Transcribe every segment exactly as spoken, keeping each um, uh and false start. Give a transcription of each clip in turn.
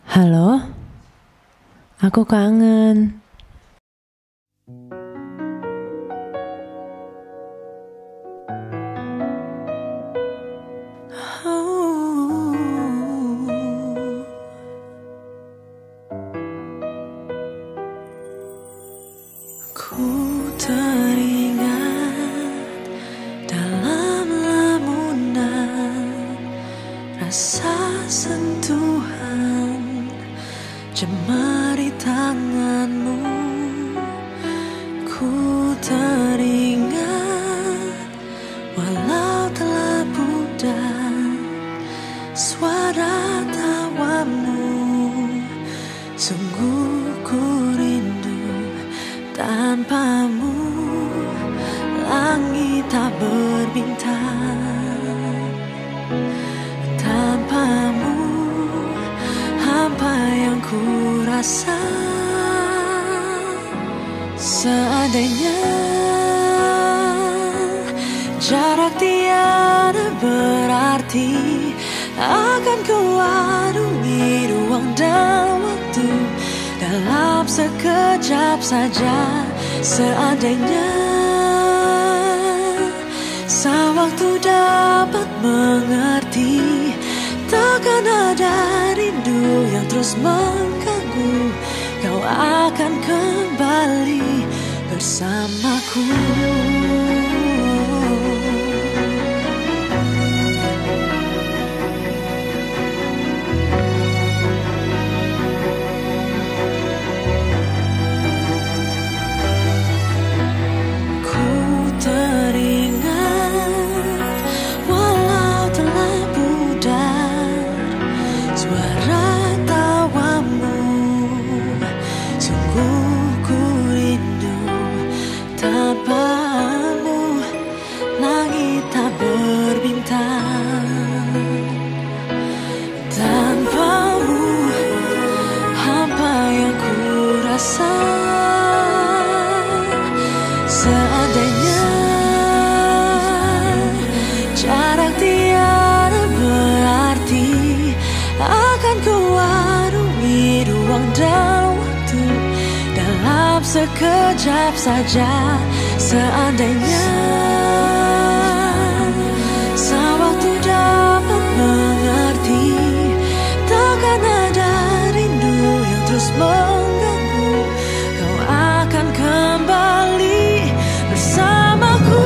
Halo, aku kangen. Ku teringat dalam lamunan rasa sentuhan jemari tanganmu. Ku teringat walau telah pudar suara tawamu. Sungguh ku rindu tanpamu, langit tak berbintang. Tanpamu, hampa yang ku rasa. Seandainya jarak tiada berarti, akan ku arungi ruang dan waktu dalam sekejap saja. Seandainya sewaktu dapat mengerti, takkan ada rindu yang terus mengganggu. Kau akan kembali bersamaku. Tanpamu, langit tak berbintang. Tanpamu, hampa yang ku rasa. Seandainya jarak tiada berarti, akan ku arungi ruang dan waktu dalam sekejap saja. Seandainya sewaktu dapat mengerti, takkan ada rindu yang terus mengganggu. Kau akan kembali bersamaku.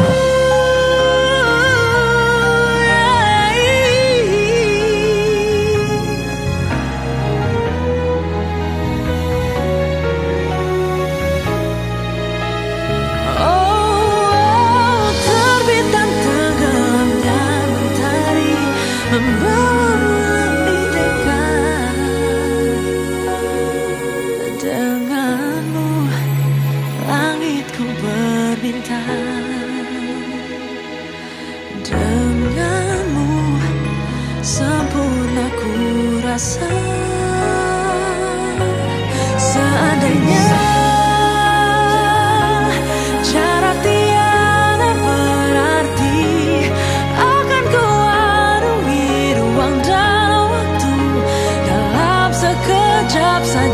Membawamu lebih dekat. Denganmu langitku berbintang. Denganmu sempurna ku rasa. Seandainya jarak tiada berarti, akan ku ruang dan waktu dalam sekejap saja.